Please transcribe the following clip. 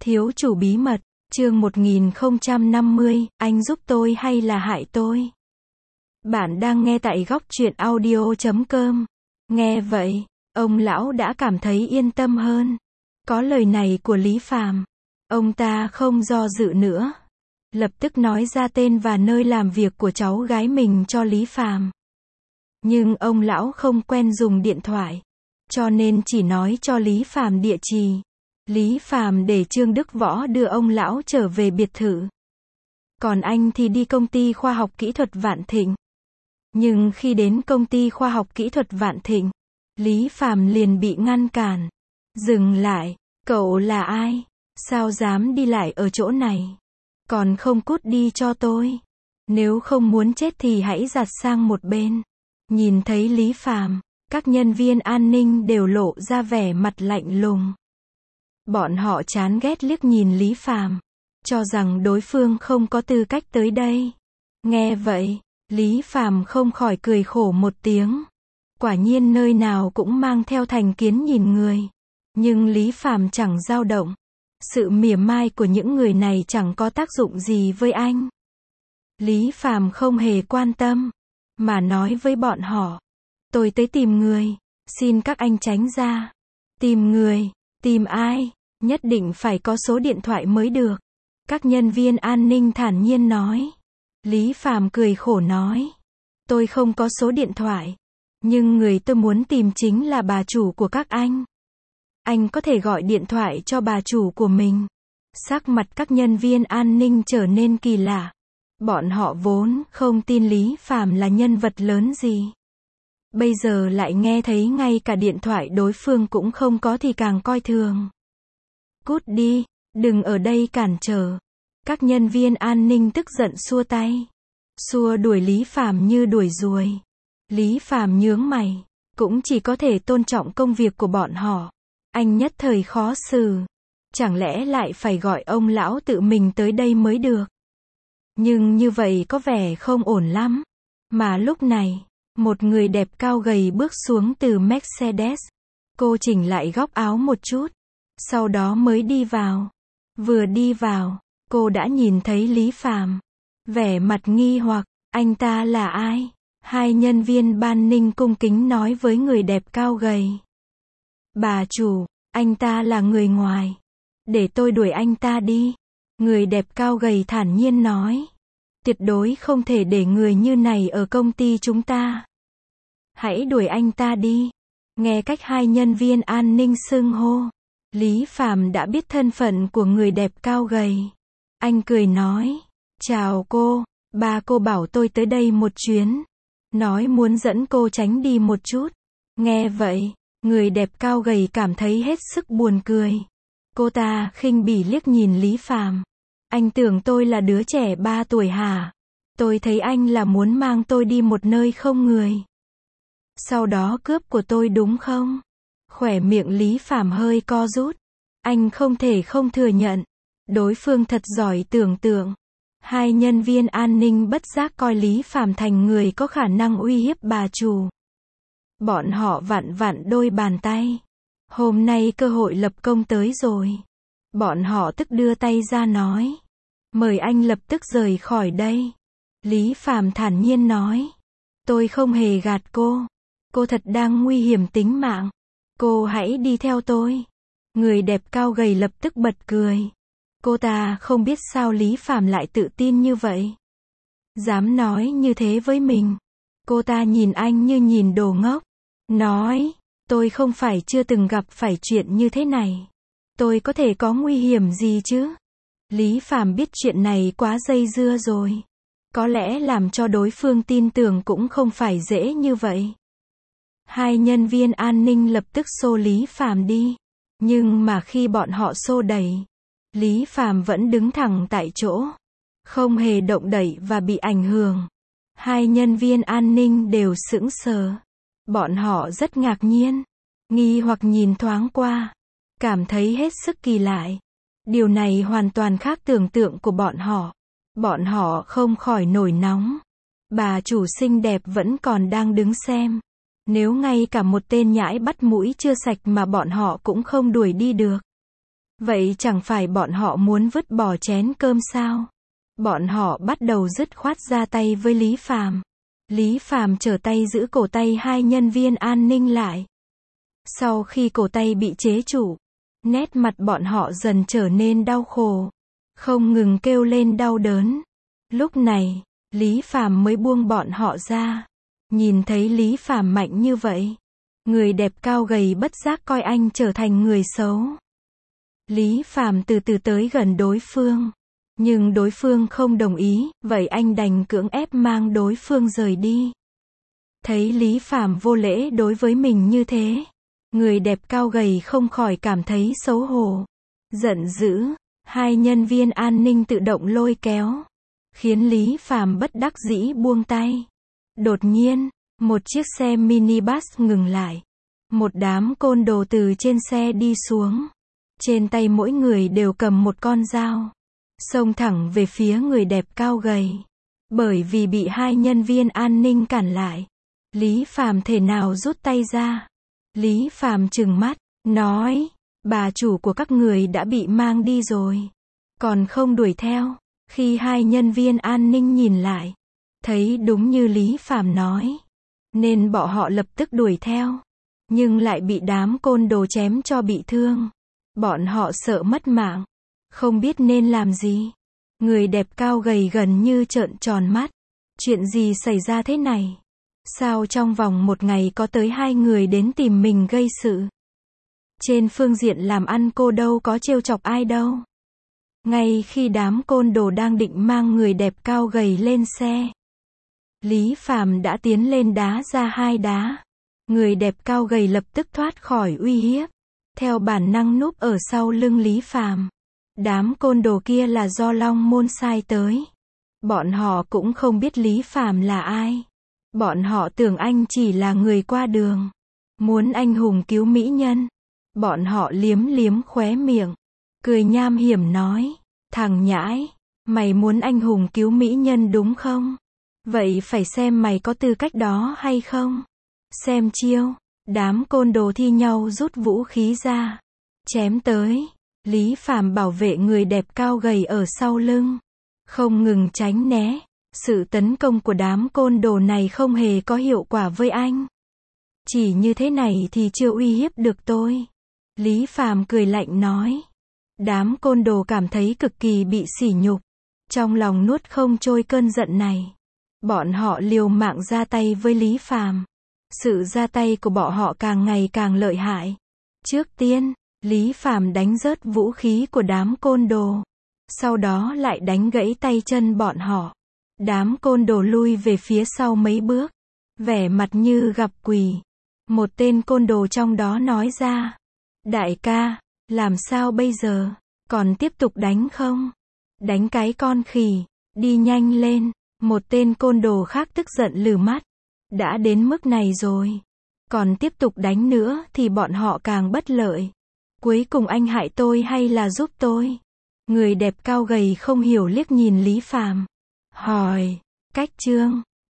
Thiếu chủ bí mật, chương 1050, anh giúp tôi hay là hại tôi? Bạn đang nghe tại góc truyện audio.com. Nghe vậy, ông lão đã cảm thấy yên tâm hơn. Có lời này của Lý Phàm, ông ta không do dự nữa. Lập tức nói ra tên và nơi làm việc của cháu gái mình cho Lý Phàm. Nhưng ông lão không quen dùng điện thoại, cho nên chỉ nói cho Lý Phàm địa chỉ. Lý Phàm để Trương Đức Võ đưa ông lão trở về biệt thự. Còn anh thì đi công ty khoa học kỹ thuật Vạn Thịnh. Nhưng khi đến công ty khoa học kỹ thuật Vạn Thịnh, Lý Phàm liền bị ngăn cản. Dừng lại, cậu là ai? Sao dám đi lại ở chỗ này? Còn không cút đi cho tôi. Nếu không muốn chết thì hãy giặt sang một bên. Nhìn thấy Lý Phàm, các nhân viên an ninh đều lộ ra vẻ mặt lạnh lùng. Bọn họ chán ghét liếc nhìn Lý Phàm, cho rằng đối phương không có tư cách tới đây. Nghe vậy, Lý Phàm không khỏi cười khổ một tiếng. Quả nhiên nơi nào cũng mang theo thành kiến nhìn người. Nhưng Lý Phàm chẳng dao động. Sự mỉa mai của những người này chẳng có tác dụng gì với anh. Lý Phàm không hề quan tâm, mà nói với bọn họ. Tôi tới tìm người, xin các anh tránh ra. Tìm người, tìm ai? Nhất định phải có số điện thoại mới được. Các nhân viên an ninh thản nhiên nói. Lý Phàm cười khổ nói. Tôi không có số điện thoại. Nhưng người tôi muốn tìm chính là bà chủ của các anh. Anh có thể gọi điện thoại cho bà chủ của mình. Sắc mặt các nhân viên an ninh trở nên kỳ lạ. Bọn họ vốn không tin Lý Phàm là nhân vật lớn gì. Bây giờ lại nghe thấy ngay cả điện thoại đối phương cũng không có thì càng coi thường. Cút đi, đừng ở đây cản trở. Các nhân viên an ninh tức giận xua tay. Xua đuổi Lý Phàm như đuổi ruồi. Lý Phàm nhướng mày, cũng chỉ có thể tôn trọng công việc của bọn họ. Anh nhất thời khó xử. Chẳng lẽ lại phải gọi ông lão tự mình tới đây mới được? Nhưng như vậy có vẻ không ổn lắm. Mà lúc này, một người đẹp cao gầy bước xuống từ Mercedes. Cô chỉnh lại góc áo một chút. Sau đó mới đi vào. Vừa đi vào, cô đã nhìn thấy Lý Phàm. Vẻ mặt nghi hoặc, anh ta là ai? Hai nhân viên ban ninh cung kính nói với người đẹp cao gầy. Bà chủ, anh ta là người ngoài. Để tôi đuổi anh ta đi. Người đẹp cao gầy thản nhiên nói. Tuyệt đối không thể để người như này ở công ty chúng ta. Hãy đuổi anh ta đi. Nghe cách hai nhân viên an ninh xưng hô, Lý Phàm đã biết thân phận của người đẹp cao gầy. Anh cười nói. Chào cô, bà cô bảo tôi tới đây một chuyến. Nói muốn dẫn cô tránh đi một chút. Nghe vậy, người đẹp cao gầy cảm thấy hết sức buồn cười. Cô ta khinh bỉ liếc nhìn Lý Phàm. Anh tưởng tôi là đứa trẻ 3 tuổi hả? Tôi thấy anh là muốn mang tôi đi một nơi không người. Sau đó cướp của tôi đúng không? Khóe miệng Lý Phàm hơi co rút. Anh không thể không thừa nhận. Đối phương thật giỏi tưởng tượng. Hai nhân viên an ninh bất giác coi Lý Phàm thành người có khả năng uy hiếp bà chủ. Bọn họ vặn vặn đôi bàn tay. Hôm nay cơ hội lập công tới rồi. Bọn họ tức đưa tay ra nói. Mời anh lập tức rời khỏi đây. Lý Phàm thản nhiên nói. Tôi không hề gạt cô. Cô thật đang nguy hiểm tính mạng. Cô hãy đi theo tôi. Người đẹp cao gầy lập tức bật cười. Cô ta không biết sao Lý Phàm lại tự tin như vậy. Dám nói như thế với mình. Cô ta nhìn anh như nhìn đồ ngốc. Nói, tôi không phải chưa từng gặp phải chuyện như thế này. Tôi có thể có nguy hiểm gì chứ? Lý Phàm biết chuyện này quá dây dưa rồi. Có lẽ làm cho đối phương tin tưởng cũng không phải dễ như vậy. Hai nhân viên an ninh lập tức xô Lý Phàm đi. Nhưng mà khi bọn họ xô đẩy, Lý Phàm vẫn đứng thẳng tại chỗ. Không hề động đậy và bị ảnh hưởng. Hai nhân viên an ninh đều sững sờ. Bọn họ rất ngạc nhiên. Nghi hoặc nhìn thoáng qua. Cảm thấy hết sức kỳ lạ. Điều này hoàn toàn khác tưởng tượng của bọn họ. Bọn họ không khỏi nổi nóng. Bà chủ xinh đẹp vẫn còn đang đứng xem. Nếu ngay cả một tên nhãi bắt mũi chưa sạch mà bọn họ cũng không đuổi đi được. Vậy chẳng phải bọn họ muốn vứt bỏ chén cơm sao? Bọn họ bắt đầu dứt khoát ra tay với Lý Phàm. Lý Phàm trở tay giữ cổ tay hai nhân viên an ninh lại. Sau khi cổ tay bị chế trụ, nét mặt bọn họ dần trở nên đau khổ, không ngừng kêu lên đau đớn. Lúc này, Lý Phàm mới buông bọn họ ra. Nhìn thấy Lý Phàm mạnh như vậy, người đẹp cao gầy bất giác coi anh trở thành người xấu. Lý Phàm từ từ tới gần đối phương, nhưng đối phương không đồng ý, vậy anh đành cưỡng ép mang đối phương rời đi. Thấy Lý Phàm vô lễ đối với mình như thế, người đẹp cao gầy không khỏi cảm thấy xấu hổ, giận dữ. Hai nhân viên an ninh tự động lôi kéo, khiến Lý Phàm bất đắc dĩ buông tay. Đột nhiên, một chiếc xe minibus ngừng lại. Một đám côn đồ từ trên xe đi xuống. Trên tay mỗi người đều cầm một con dao, xông thẳng về phía người đẹp cao gầy. Bởi vì bị hai nhân viên an ninh cản lại, Lý Phàm thể nào rút tay ra. Lý Phàm trừng mắt, nói, bà chủ của các người đã bị mang đi rồi, còn không đuổi theo. Khi hai nhân viên an ninh nhìn lại, thấy đúng như Lý Phàm nói, nên bọn họ lập tức đuổi theo, nhưng lại bị đám côn đồ chém cho bị thương. Bọn họ sợ mất mạng, không biết nên làm gì. Người đẹp cao gầy gần như trợn tròn mắt. Chuyện gì xảy ra thế này? Sao trong vòng một ngày có tới 2 người đến tìm mình gây sự? Trên phương diện làm ăn cô đâu có trêu chọc ai đâu. Ngay khi đám côn đồ đang định mang người đẹp cao gầy lên xe, Lý Phàm đã tiến lên đá ra 2 đá. Người đẹp cao gầy lập tức thoát khỏi uy hiếp, theo bản năng núp ở sau lưng Lý Phàm. Đám côn đồ kia là do Long Môn sai tới. Bọn họ cũng không biết Lý Phàm là ai. Bọn họ tưởng anh chỉ là người qua đường, muốn anh hùng cứu mỹ nhân. Bọn họ liếm liếm khóe miệng, cười nham hiểm nói, thằng nhãi, mày muốn anh hùng cứu mỹ nhân đúng không? Vậy phải xem mày có tư cách đó hay không. Xem chiêu. Đám côn đồ thi nhau rút vũ khí ra, chém tới. Lý Phàm bảo vệ người đẹp cao gầy ở sau lưng, không ngừng tránh né. Sự tấn công của đám côn đồ này không hề có hiệu quả với anh. Chỉ như thế này thì chưa uy hiếp được tôi. Lý Phàm cười lạnh nói. Đám côn đồ cảm thấy cực kỳ bị sỉ nhục, trong lòng nuốt không trôi cơn giận này. Bọn họ liều mạng ra tay với Lý Phàm. Sự ra tay của bọn họ càng ngày càng lợi hại. Trước tiên, Lý Phàm đánh rớt vũ khí của đám côn đồ, sau đó lại đánh gãy tay chân bọn họ. Đám côn đồ lui về phía sau mấy bước, vẻ mặt như gặp quỷ. Một tên côn đồ trong đó nói ra, đại ca, làm sao bây giờ, còn tiếp tục đánh không? Đánh cái con khỉ, đi nhanh lên. Một tên côn đồ khác tức giận lừ mắt, đã đến mức này rồi, còn tiếp tục đánh nữa thì bọn họ càng bất lợi. Cuối cùng anh hại tôi hay là giúp tôi? Người đẹp cao gầy không hiểu liếc nhìn Lý Phàm, hỏi, cách chương